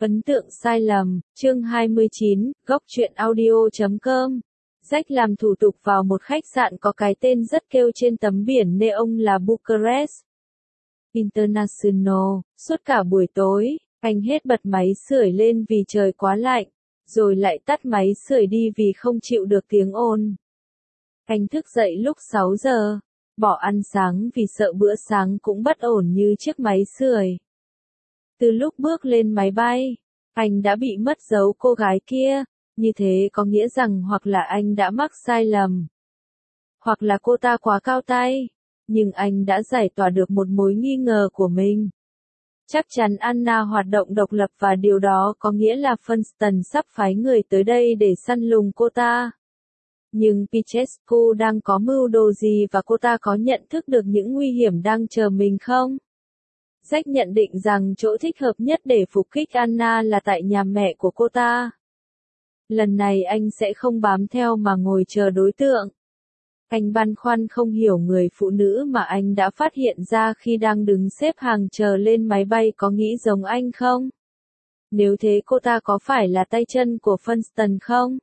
Ấn tượng sai lầm, chương 29, góc truyện audio.com. Jack làm thủ tục vào một khách sạn có cái tên rất kêu trên tấm biển neon là Bucharest International. Suốt cả buổi tối, anh hết bật máy sưởi lên vì trời quá lạnh, rồi lại tắt máy sưởi đi vì không chịu được tiếng ồn. Anh thức dậy lúc 6 giờ, bỏ ăn sáng vì sợ bữa sáng cũng bất ổn như chiếc máy sưởi. Từ lúc bước lên máy bay, anh đã bị mất dấu cô gái kia, như thế có nghĩa rằng hoặc là anh đã mắc sai lầm, hoặc là cô ta quá cao tay, nhưng anh đã giải tỏa được một mối nghi ngờ của mình. Chắc chắn Anna hoạt động độc lập và điều đó có nghĩa là Funston sắp phái người tới đây để săn lùng cô ta. Nhưng Pichescu đang có mưu đồ gì và cô ta có nhận thức được những nguy hiểm đang chờ mình không? Jack nhận định rằng chỗ thích hợp nhất để phục kích Anna là tại nhà mẹ của cô ta. Lần này anh sẽ không bám theo mà ngồi chờ đối tượng. Anh băn khoăn không hiểu người phụ nữ mà anh đã phát hiện ra khi đang đứng xếp hàng chờ lên máy bay có nghĩ giống anh không? Nếu thế cô ta có phải là tay chân của Funston không?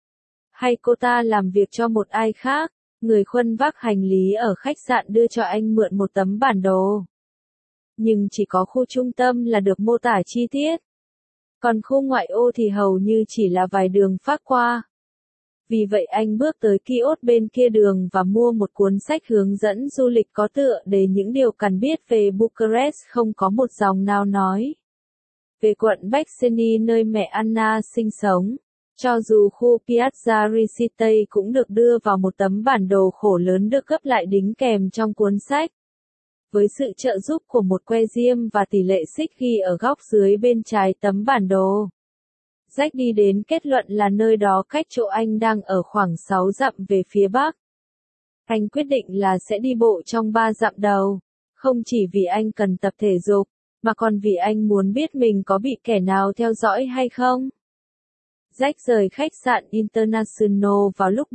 Hay cô ta làm việc cho một ai khác? Người khuân vác hành lý ở khách sạn đưa cho anh mượn một tấm bản đồ. Nhưng chỉ có khu trung tâm là được mô tả chi tiết. Còn khu ngoại ô thì hầu như chỉ là vài đường phát qua. Vì vậy anh bước tới kiosk bên kia đường và mua một cuốn sách hướng dẫn du lịch có tựa đề những điều cần biết về Bucharest không có một dòng nào nói về quận Bexeni nơi mẹ Anna sinh sống. Cho dù khu Piazza Risite cũng được đưa vào một tấm bản đồ khổ lớn được gấp lại đính kèm trong cuốn sách. Với sự trợ giúp của một que diêm và tỷ lệ xích ghi ở góc dưới bên trái tấm bản đồ, Jack đi đến kết luận là nơi đó cách chỗ anh đang ở khoảng 6 dặm về phía bắc. Anh quyết định là sẽ đi bộ trong 3 dặm đầu, không chỉ vì anh cần tập thể dục, mà còn vì anh muốn biết mình có bị kẻ nào theo dõi hay không. Jack rời khách sạn International vào lúc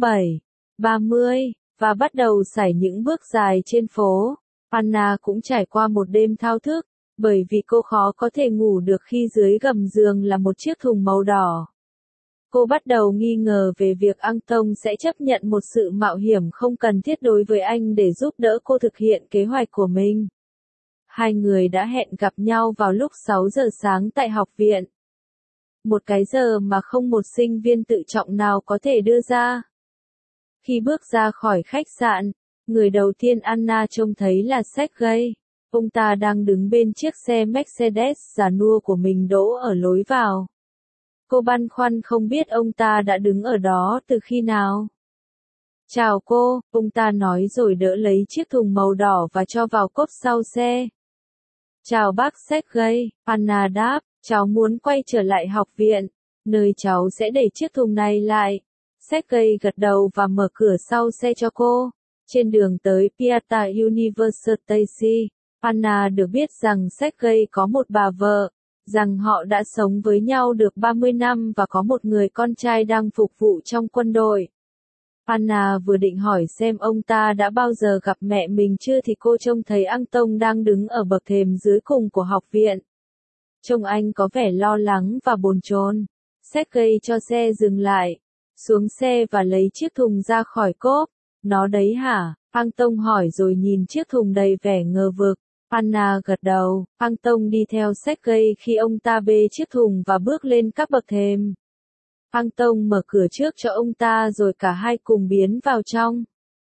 7:30, và bắt đầu sải những bước dài trên phố. Anna cũng trải qua một đêm thao thức, bởi vì cô khó có thể ngủ được khi dưới gầm giường là một chiếc thùng màu đỏ. Cô bắt đầu nghi ngờ về việc Anton sẽ chấp nhận một sự mạo hiểm không cần thiết đối với anh để giúp đỡ cô thực hiện kế hoạch của mình. Hai người đã hẹn gặp nhau vào lúc 6 giờ sáng tại học viện. Một cái giờ mà không một sinh viên tự trọng nào có thể đưa ra. Khi bước ra khỏi khách sạn, người đầu tiên Anna trông thấy là Sergei. Ông ta đang đứng bên chiếc xe Mercedes già nua của mình đỗ ở lối vào. Cô băn khoăn không biết ông ta đã đứng ở đó từ khi nào. Chào cô, ông ta nói rồi đỡ lấy chiếc thùng màu đỏ và cho vào cốp sau xe. Chào bác Sergei, Anna đáp, cháu muốn quay trở lại học viện, nơi cháu sẽ để chiếc thùng này lại. Sergei gật đầu và mở cửa sau xe cho cô. Trên đường tới Piazza University, Anna được biết rằng Sergei có một bà vợ, rằng họ đã sống với nhau được 30 năm và có một người con trai đang phục vụ trong quân đội. Anna vừa định hỏi xem ông ta đã bao giờ gặp mẹ mình chưa thì cô trông thấy Anton đang đứng ở bậc thềm dưới cùng của học viện. Trông anh có vẻ lo lắng và bồn chồn. Sergei cho xe dừng lại, xuống xe và lấy chiếc thùng ra khỏi cốp. Nó đấy hả? Anton hỏi rồi nhìn chiếc thùng đầy vẻ ngờ vực. Anna gật đầu. Anton đi theo Sergei khi ông ta bê chiếc thùng và bước lên các bậc thềm. Anton mở cửa trước cho ông ta rồi cả hai cùng biến vào trong.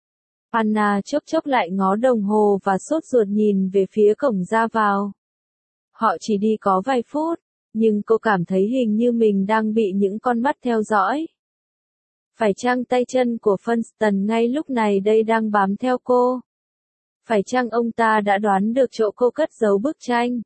Anna chốc chốc lại ngó đồng hồ và sốt ruột nhìn về phía cổng ra vào. Họ chỉ đi có vài phút, nhưng cô cảm thấy hình như mình đang bị những con mắt theo dõi. Phải chăng tay chân của Funston ngay lúc này đây đang bám theo cô? Phải chăng ông ta đã đoán được chỗ cô cất giấu bức tranh?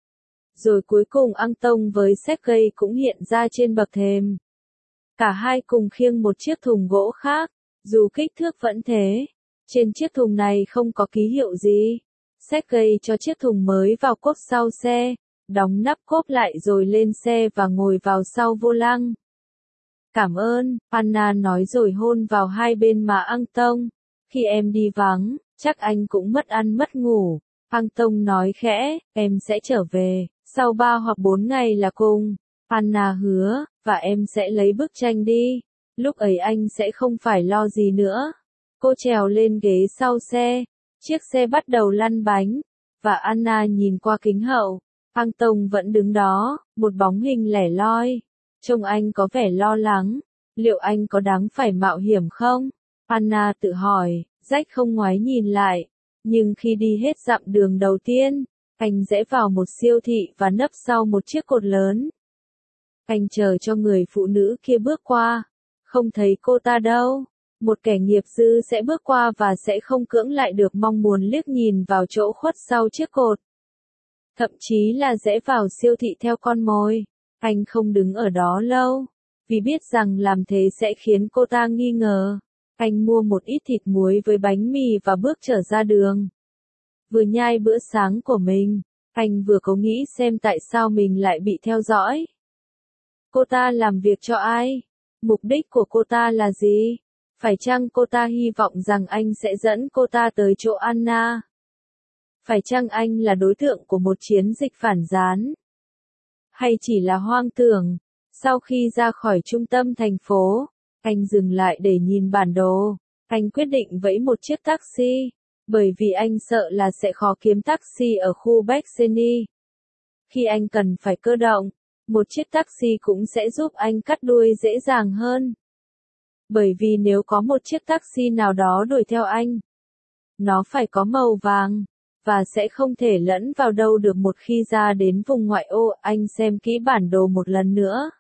Rồi cuối cùng Anton với Sergei cũng hiện ra trên bậc thềm. Cả hai cùng khiêng một chiếc thùng gỗ khác, dù kích thước vẫn thế. Trên chiếc thùng này không có ký hiệu gì. Sergei cho chiếc thùng mới vào cốp sau xe, đóng nắp cốp lại rồi lên xe và ngồi vào sau vô lăng. Cảm ơn, Anna nói rồi hôn vào hai bên má Anton. Khi em đi vắng, chắc anh cũng mất ăn mất ngủ. Anton nói khẽ, em sẽ trở về. Sau 3 hoặc 4 ngày là cùng. Anna hứa, và em sẽ lấy bức tranh đi. Lúc ấy anh sẽ không phải lo gì nữa. Cô trèo lên ghế sau xe. Chiếc xe bắt đầu lăn bánh. Và Anna nhìn qua kính hậu. Anton vẫn đứng đó, một bóng hình lẻ loi. Trông anh có vẻ lo lắng. Liệu anh có đáng phải mạo hiểm không? Anna tự hỏi. Jack không ngoái nhìn lại. Nhưng khi đi hết dặm đường đầu tiên, anh rẽ vào một siêu thị và nấp sau một chiếc cột lớn. Anh chờ cho người phụ nữ kia bước qua. Không thấy cô ta đâu. Một kẻ nghiệp dư sẽ bước qua và sẽ không cưỡng lại được mong muốn liếc nhìn vào chỗ khuất sau chiếc cột. Thậm chí là rẽ vào siêu thị theo con mồi. Anh không đứng ở đó lâu, vì biết rằng làm thế sẽ khiến cô ta nghi ngờ. Anh mua một ít thịt muối với bánh mì và bước trở ra đường. Vừa nhai bữa sáng của mình, anh vừa có nghĩ xem tại sao mình lại bị theo dõi. Cô ta làm việc cho ai? Mục đích của cô ta là gì? Phải chăng cô ta hy vọng rằng anh sẽ dẫn cô ta tới chỗ Anna? Phải chăng anh là đối tượng của một chiến dịch phản gián? Hay chỉ là hoang tưởng? Sau khi ra khỏi trung tâm thành phố, anh dừng lại để nhìn bản đồ. Anh quyết định vẫy một chiếc taxi, bởi vì anh sợ là sẽ khó kiếm taxi ở khu Bexley. Khi anh cần phải cơ động, một chiếc taxi cũng sẽ giúp anh cắt đuôi dễ dàng hơn. Bởi vì nếu có một chiếc taxi nào đó đuổi theo anh, nó phải có màu vàng, và sẽ không thể lẫn vào đâu được một khi ra đến vùng ngoại ô. Anh xem kỹ bản đồ một lần nữa.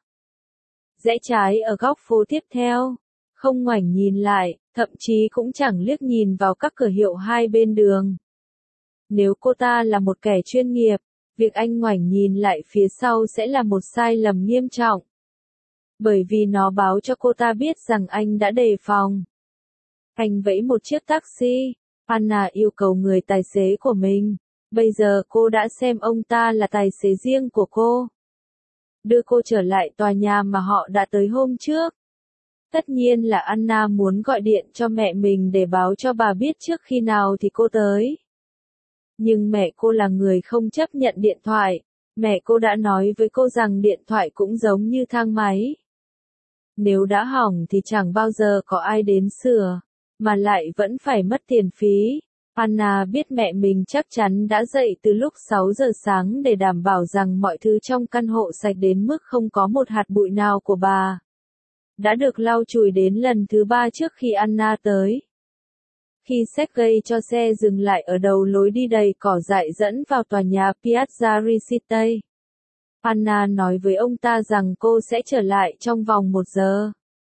Rẽ trái ở góc phố tiếp theo, không ngoảnh nhìn lại, thậm chí cũng chẳng liếc nhìn vào các cửa hiệu hai bên đường. Nếu cô ta là một kẻ chuyên nghiệp, việc anh ngoảnh nhìn lại phía sau sẽ là một sai lầm nghiêm trọng. Bởi vì nó báo cho cô ta biết rằng anh đã đề phòng. Anh vẫy một chiếc taxi. Anna yêu cầu người tài xế của mình. Bây giờ cô đã xem ông ta là tài xế riêng của cô. Đưa cô trở lại tòa nhà mà họ đã tới hôm trước. Tất nhiên là Anna muốn gọi điện cho mẹ mình để báo cho bà biết trước khi nào thì cô tới. Nhưng mẹ cô là người không chấp nhận điện thoại. Mẹ cô đã nói với cô rằng điện thoại cũng giống như thang máy. Nếu đã hỏng thì chẳng bao giờ có ai đến sửa, mà lại vẫn phải mất tiền phí. Anna biết mẹ mình chắc chắn đã dậy từ lúc 6 giờ sáng để đảm bảo rằng mọi thứ trong căn hộ sạch đến mức không có một hạt bụi nào của bà. Đã được lau chùi đến lần thứ 3 trước khi Anna tới. Khi Sergei cho xe dừng lại ở đầu lối đi đầy cỏ dại dẫn vào tòa nhà Piazza Riccite, Anna nói với ông ta rằng cô sẽ trở lại trong vòng 1 giờ.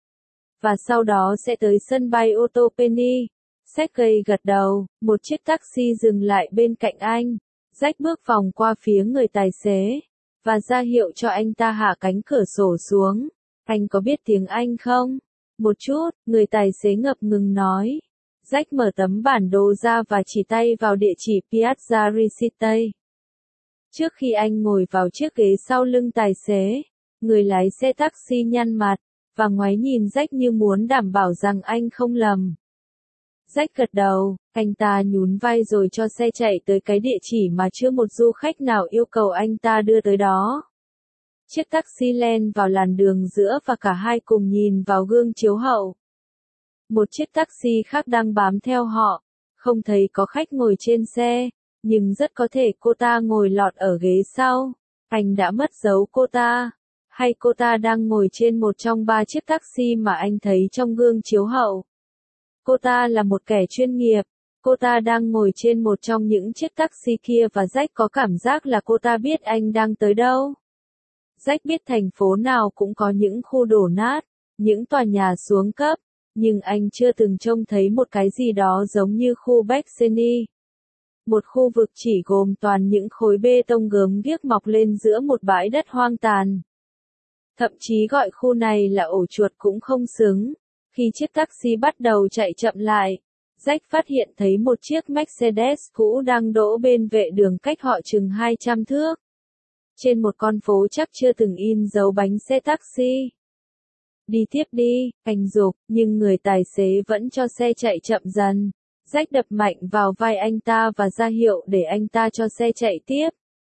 Và sau đó sẽ tới sân bay Otopeni. Sergei gật đầu, một chiếc taxi dừng lại bên cạnh anh. Jack bước vòng qua phía người tài xế, và ra hiệu cho anh ta hạ cánh cửa sổ xuống. Anh có biết tiếng Anh không? Một chút, người tài xế ngập ngừng nói. Jack mở tấm bản đồ ra và chỉ tay vào địa chỉ Piazza Riccite. Trước khi anh ngồi vào chiếc ghế sau lưng tài xế, người lái xe taxi nhăn mặt, và ngoái nhìn Jack như muốn đảm bảo rằng anh không lầm. Jack gật đầu, anh ta nhún vai rồi cho xe chạy tới cái địa chỉ mà chưa một du khách nào yêu cầu anh ta đưa tới đó. Chiếc taxi len vào làn đường giữa và cả hai cùng nhìn vào gương chiếu hậu. Một chiếc taxi khác đang bám theo họ, không thấy có khách ngồi trên xe, nhưng rất có thể cô ta ngồi lọt ở ghế sau. Anh đã mất dấu cô ta, hay cô ta đang ngồi trên một trong 3 chiếc taxi mà anh thấy trong gương chiếu hậu. Cô ta là một kẻ chuyên nghiệp, cô ta đang ngồi trên một trong những chiếc taxi kia và Jack có cảm giác là cô ta biết anh đang tới đâu. Jack biết thành phố nào cũng có những khu đổ nát, những tòa nhà xuống cấp, nhưng anh chưa từng trông thấy một cái gì đó giống như khu Bexley. Một khu vực chỉ gồm toàn những khối bê tông gớm ghiếc mọc lên giữa một bãi đất hoang tàn. Thậm chí gọi khu này là ổ chuột cũng không xứng. Khi chiếc taxi bắt đầu chạy chậm lại, Jack phát hiện thấy một chiếc Mercedes cũ đang đỗ bên vệ đường cách họ chừng 200 thước. Trên một con phố chắc chưa từng in dấu bánh xe taxi. Đi tiếp đi, anh giục, nhưng người tài xế vẫn cho xe chạy chậm dần. Jack đập mạnh vào vai anh ta và ra hiệu để anh ta cho xe chạy tiếp.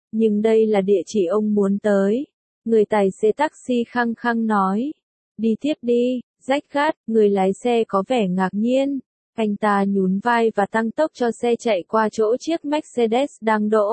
Nhưng đây là địa chỉ ông muốn tới. Người tài xế taxi khăng khăng nói. Đi tiếp đi, Jack gắt, người lái xe có vẻ ngạc nhiên. Anh ta nhún vai và tăng tốc cho xe chạy qua chỗ chiếc Mercedes đang đỗ.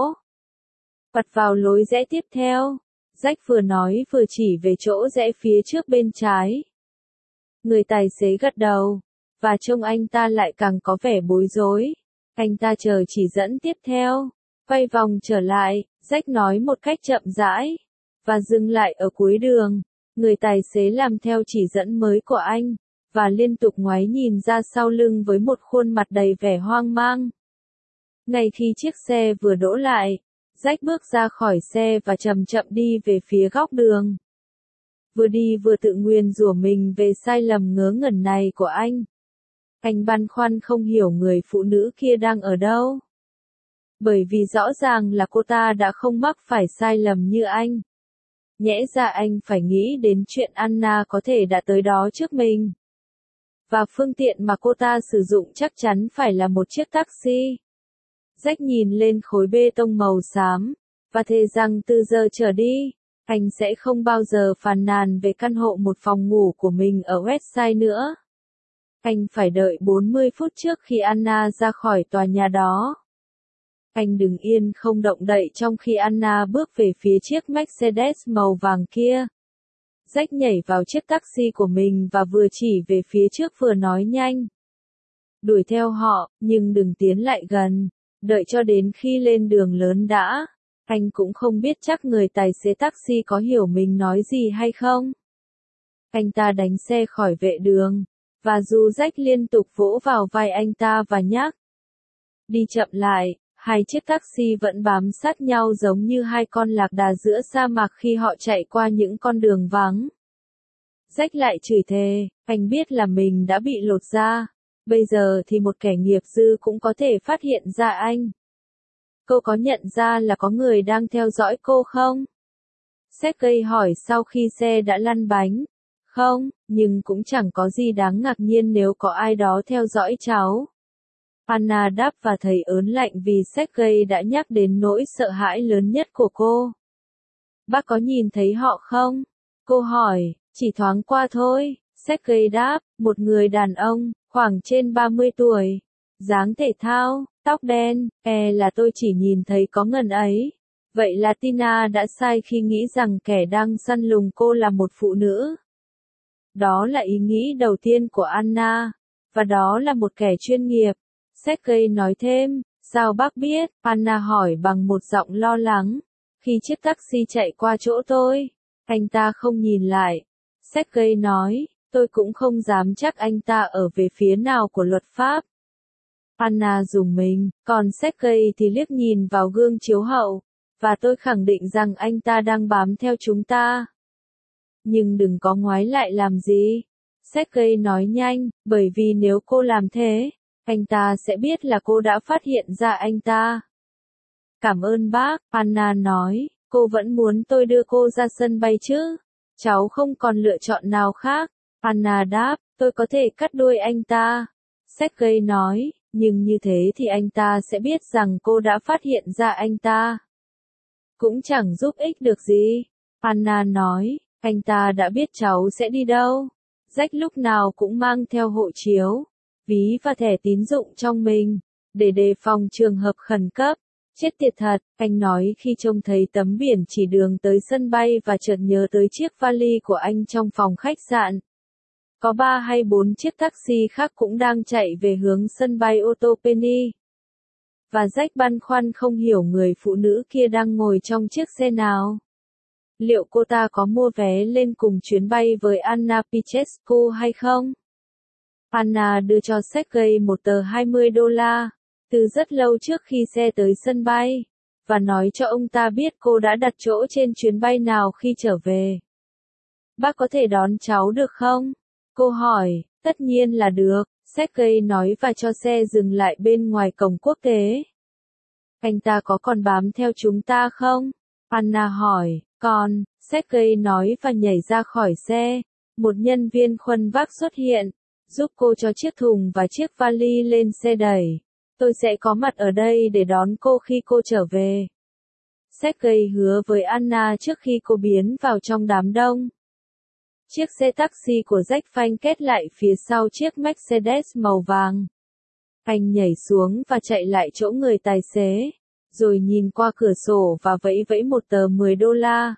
Vặt vào lối rẽ tiếp theo. Jack vừa nói vừa chỉ về chỗ rẽ phía trước bên trái. Người tài xế gật đầu, và trông anh ta lại càng có vẻ bối rối. Anh ta chờ chỉ dẫn tiếp theo. Quay vòng trở lại, Jack nói một cách chậm rãi, và dừng lại ở cuối đường. Người tài xế làm theo chỉ dẫn mới của anh, và liên tục ngoái nhìn ra sau lưng với một khuôn mặt đầy vẻ hoang mang. Ngay khi chiếc xe vừa đỗ lại, Jack bước ra khỏi xe và chậm chậm đi về phía góc đường. Vừa đi vừa tự nguyền rủa mình về sai lầm ngớ ngẩn này của anh. Anh băn khoăn không hiểu người phụ nữ kia đang ở đâu. Bởi vì rõ ràng là cô ta đã không mắc phải sai lầm như anh. Nhẽ ra anh phải nghĩ đến chuyện Anna có thể đã tới đó trước mình. Và phương tiện mà cô ta sử dụng chắc chắn phải là một chiếc taxi. Jack nhìn lên khối bê tông màu xám, và thề rằng từ giờ trở đi, anh sẽ không bao giờ phàn nàn về căn hộ một phòng ngủ của mình ở Westside nữa. Anh phải đợi 40 phút trước khi Anna ra khỏi tòa nhà đó. Anh đứng yên không động đậy trong khi Anna bước về phía chiếc Mercedes màu vàng kia. Jack nhảy vào chiếc taxi của mình và vừa chỉ về phía trước vừa nói nhanh. Đuổi theo họ, nhưng đừng tiến lại gần. Đợi cho đến khi lên đường lớn đã. Anh cũng không biết chắc người tài xế taxi có hiểu mình nói gì hay không. Anh ta đánh xe khỏi vệ đường, và dù Jack liên tục vỗ vào vai anh ta và nhắc. Đi chậm lại, hai chiếc taxi vẫn bám sát nhau giống như hai con lạc đà giữa sa mạc khi họ chạy qua những con đường vắng. Jack lại chửi thề, anh biết là mình đã bị lột da. Bây giờ thì một kẻ nghiệp dư cũng có thể phát hiện ra anh. Cô có nhận ra là có người đang theo dõi cô không? Sergei hỏi sau khi xe đã lăn bánh. Không, nhưng cũng chẳng có gì đáng ngạc nhiên nếu có ai đó theo dõi cháu. Anna đáp và thấy ớn lạnh vì Sergei đã nhắc đến nỗi sợ hãi lớn nhất của cô. Bác có nhìn thấy họ không? Cô hỏi, chỉ thoáng qua thôi. Sergei đáp, một người đàn ông, khoảng trên 30 tuổi. Dáng thể thao, tóc đen, là tôi chỉ nhìn thấy có ngần ấy. Vậy là Tina đã sai khi nghĩ rằng kẻ đang săn lùng cô là một phụ nữ. Đó là ý nghĩ đầu tiên của Anna, và đó là một kẻ chuyên nghiệp. Sergei nói thêm, sao bác biết? Anna hỏi bằng một giọng lo lắng. Khi chiếc taxi chạy qua chỗ tôi, anh ta không nhìn lại. Sergei nói, tôi cũng không dám chắc anh ta ở về phía nào của luật pháp. Anna rùng mình, còn Sergei thì liếc nhìn vào gương chiếu hậu, và tôi khẳng định rằng anh ta đang bám theo chúng ta. Nhưng đừng có ngoái lại làm gì. Sergei nói nhanh, bởi vì nếu cô làm thế, anh ta sẽ biết là cô đã phát hiện ra anh ta. Cảm ơn bác, Anna nói, cô vẫn muốn tôi đưa cô ra sân bay chứ? Cháu không còn lựa chọn nào khác. Anna đáp, tôi có thể cắt đuôi anh ta. Sergei nói, nhưng như thế thì anh ta sẽ biết rằng cô đã phát hiện ra anh ta. Cũng chẳng giúp ích được gì. Anna nói, anh ta đã biết cháu sẽ đi đâu. Jack lúc nào cũng mang theo hộ chiếu, ví và thẻ tín dụng trong mình, để đề phòng trường hợp khẩn cấp. Chết tiệt thật, anh nói khi trông thấy tấm biển chỉ đường tới sân bay và chợt nhớ tới chiếc vali của anh trong phòng khách sạn. Có 3 hay 4 chiếc taxi khác cũng đang chạy về hướng sân bay Otopeni. Và Jack băn khoăn không hiểu người phụ nữ kia đang ngồi trong chiếc xe nào. Liệu cô ta có mua vé lên cùng chuyến bay với Anna Pichescu hay không? Anna đưa cho Sergei một tờ $20, từ rất lâu trước khi xe tới sân bay, và nói cho ông ta biết cô đã đặt chỗ trên chuyến bay nào khi trở về. Bác có thể đón cháu được không? Cô hỏi, tất nhiên là được, Sergei nói và cho xe dừng lại bên ngoài cổng quốc tế. Anh ta có còn bám theo chúng ta không? Anna hỏi, còn, Sergei nói và nhảy ra khỏi xe. Một nhân viên khuân vác xuất hiện, giúp cô cho chiếc thùng và chiếc vali lên xe đẩy. Tôi sẽ có mặt ở đây để đón cô khi cô trở về. Sergei hứa với Anna trước khi cô biến vào trong đám đông. Chiếc xe taxi của Jack phanh két lại phía sau chiếc Mercedes màu vàng. Anh nhảy xuống và chạy lại chỗ người tài xế, rồi nhìn qua cửa sổ và vẫy vẫy một tờ 10 đô la.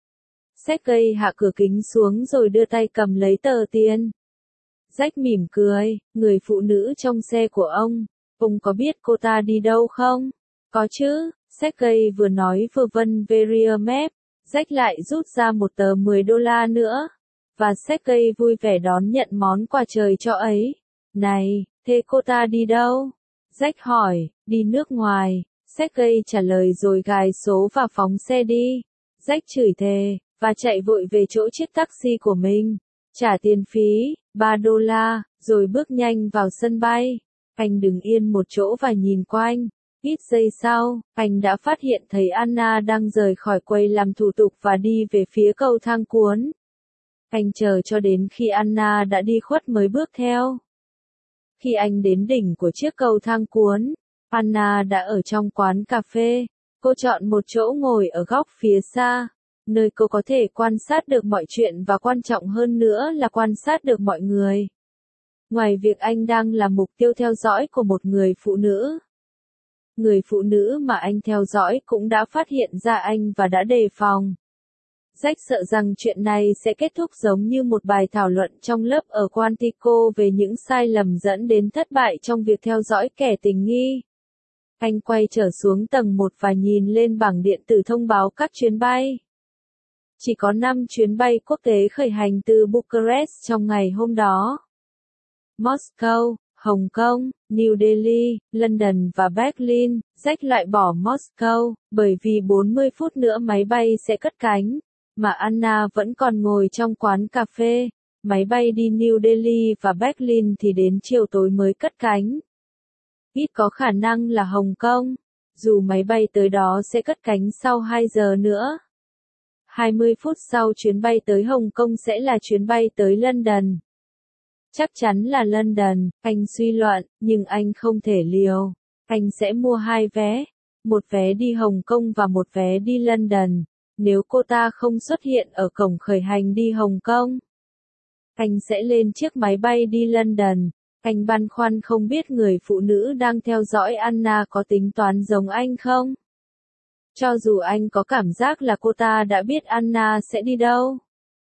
Sergei hạ cửa kính xuống rồi đưa tay cầm lấy tờ tiền. Jack mỉm cười, người phụ nữ trong xe của ông có biết cô ta đi đâu không? Có chứ, Sergei vừa nói vừa vân Veria map. Jack lại rút ra một tờ 10 đô la nữa. Và Sergei vui vẻ đón nhận món quà trời cho ấy. Này, thế cô ta đi đâu? Jack hỏi, đi nước ngoài. Sergei trả lời rồi gài số và phóng xe đi. Jack chửi thề, và chạy vội về chỗ chiếc taxi của mình. Trả tiền phí, 3 đô la, rồi bước nhanh vào sân bay. Anh đứng yên một chỗ và nhìn quanh. Ít giây sau, anh đã phát hiện thấy Anna đang rời khỏi quầy làm thủ tục và đi về phía cầu thang cuốn. Anh chờ cho đến khi Anna đã đi khuất mới bước theo. Khi anh đến đỉnh của chiếc cầu thang cuốn, Anna đã ở trong quán cà phê. Cô chọn một chỗ ngồi ở góc phía xa, nơi cô có thể quan sát được mọi chuyện và quan trọng hơn nữa là quan sát được mọi người. Ngoài việc anh đang là mục tiêu theo dõi của một người phụ nữ. Người phụ nữ mà anh theo dõi cũng đã phát hiện ra anh và đã đề phòng. Jack sợ rằng chuyện này sẽ kết thúc giống như một bài thảo luận trong lớp ở Quantico về những sai lầm dẫn đến thất bại trong việc theo dõi kẻ tình nghi. Anh quay trở xuống tầng 1 và nhìn lên bảng điện tử thông báo các chuyến bay. Chỉ có 5 chuyến bay quốc tế khởi hành từ Bucharest trong ngày hôm đó. Moscow, Hồng Kông, New Delhi, London và Berlin. Jack loại bỏ Moscow, bởi vì 40 phút nữa máy bay sẽ cất cánh. Mà Anna vẫn còn ngồi trong quán cà phê. Máy bay đi New Delhi và Berlin thì đến chiều tối mới cất cánh. Ít có khả năng là Hồng Kông, dù máy bay tới đó sẽ cất cánh sau 2 giờ nữa. 20 phút sau chuyến bay tới Hồng Kông sẽ là chuyến bay tới London. Chắc chắn là London, anh suy luận, nhưng anh không thể liều. Anh sẽ mua 2 vé, một vé đi Hồng Kông và một vé đi London. Nếu cô ta không xuất hiện ở cổng khởi hành đi Hồng Kông, anh sẽ lên chiếc máy bay đi London. Anh băn khoăn không biết người phụ nữ đang theo dõi Anna có tính toán giống anh không? Cho dù anh có cảm giác là cô ta đã biết Anna sẽ đi đâu.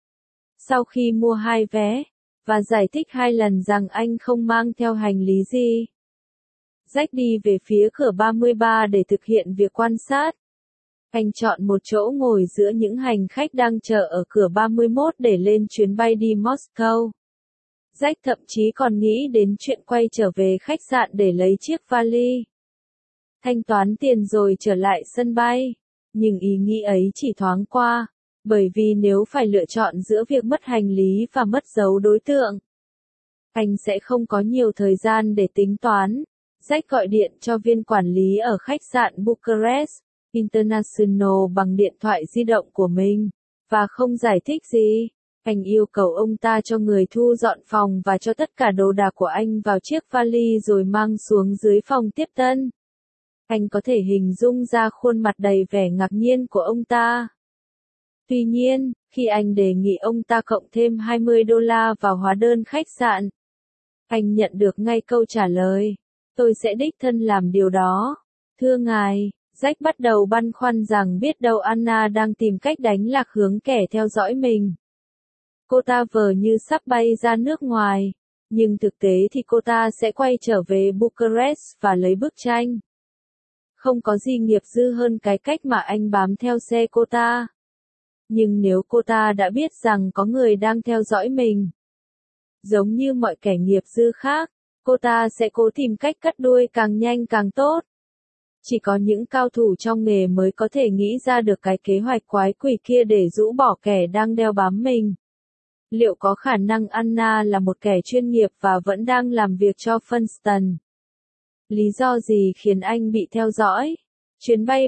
Sau khi mua 2 vé, và giải thích 2 lần rằng anh không mang theo hành lý gì, Jack đi về phía cửa 33 để thực hiện việc quan sát. Anh chọn một chỗ ngồi giữa những hành khách đang chờ ở cửa 31 để lên chuyến bay đi Moscow. Jack thậm chí còn nghĩ đến chuyện quay trở về khách sạn để lấy chiếc vali. Thanh toán tiền rồi trở lại sân bay. Nhưng ý nghĩ ấy chỉ thoáng qua, bởi vì nếu phải lựa chọn giữa việc mất hành lý và mất dấu đối tượng, anh sẽ không có nhiều thời gian để tính toán. Jack gọi điện cho viên quản lý ở khách sạn Bucharest International bằng điện thoại di động của mình, và không giải thích gì. Anh yêu cầu ông ta cho người thu dọn phòng và cho tất cả đồ đạc của anh vào chiếc vali rồi mang xuống dưới phòng tiếp tân. Anh có thể hình dung ra khuôn mặt đầy vẻ ngạc nhiên của ông ta. Tuy nhiên, khi anh đề nghị ông ta cộng thêm 20 đô la vào hóa đơn khách sạn, anh nhận được ngay câu trả lời, tôi sẽ đích thân làm điều đó. Thưa ngài, Jack bắt đầu băn khoăn rằng biết đâu Anna đang tìm cách đánh lạc hướng kẻ theo dõi mình. Cô ta vờ như sắp bay ra nước ngoài, nhưng thực tế thì cô ta sẽ quay trở về Bucharest và lấy bức tranh. Không có gì nghiệp dư hơn cái cách mà anh bám theo xe cô ta. Nhưng nếu cô ta đã biết rằng có người đang theo dõi mình, giống như mọi kẻ nghiệp dư khác, cô ta sẽ cố tìm cách cắt đuôi càng nhanh càng tốt. Chỉ có những cao thủ trong nghề mới có thể nghĩ ra được cái kế hoạch quái quỷ kia để rũ bỏ kẻ đang đeo bám mình. Liệu có khả năng Anna là một kẻ chuyên nghiệp và vẫn đang làm việc cho Funston? Lý do gì khiến anh bị theo dõi? Chuyến bay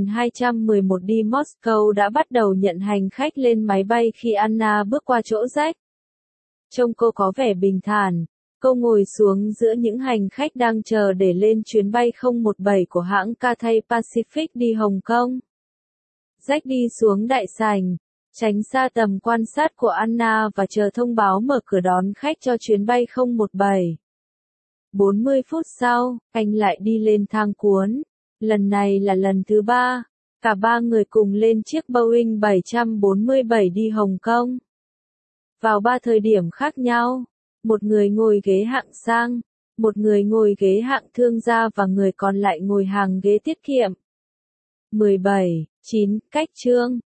3211 đi Moscow đã bắt đầu nhận hành khách lên máy bay khi Anna bước qua chỗ Jack. Trông cô có vẻ bình thản. Cô ngồi xuống giữa những hành khách đang chờ để lên chuyến bay 017 của hãng Cathay Pacific đi Hồng Kông. Jack đi xuống đại sảnh, tránh xa tầm quan sát của Anna và chờ thông báo mở cửa đón khách cho chuyến bay 017. 40 phút sau, anh lại đi lên thang cuốn. Lần này là lần thứ 3. Cả 3 người cùng lên chiếc Boeing 747 đi Hồng Kông. Vào 3 thời điểm khác nhau, một người ngồi ghế hạng sang, một người ngồi ghế hạng thương gia và người còn lại ngồi hàng ghế tiết kiệm. 17.9. Cách chương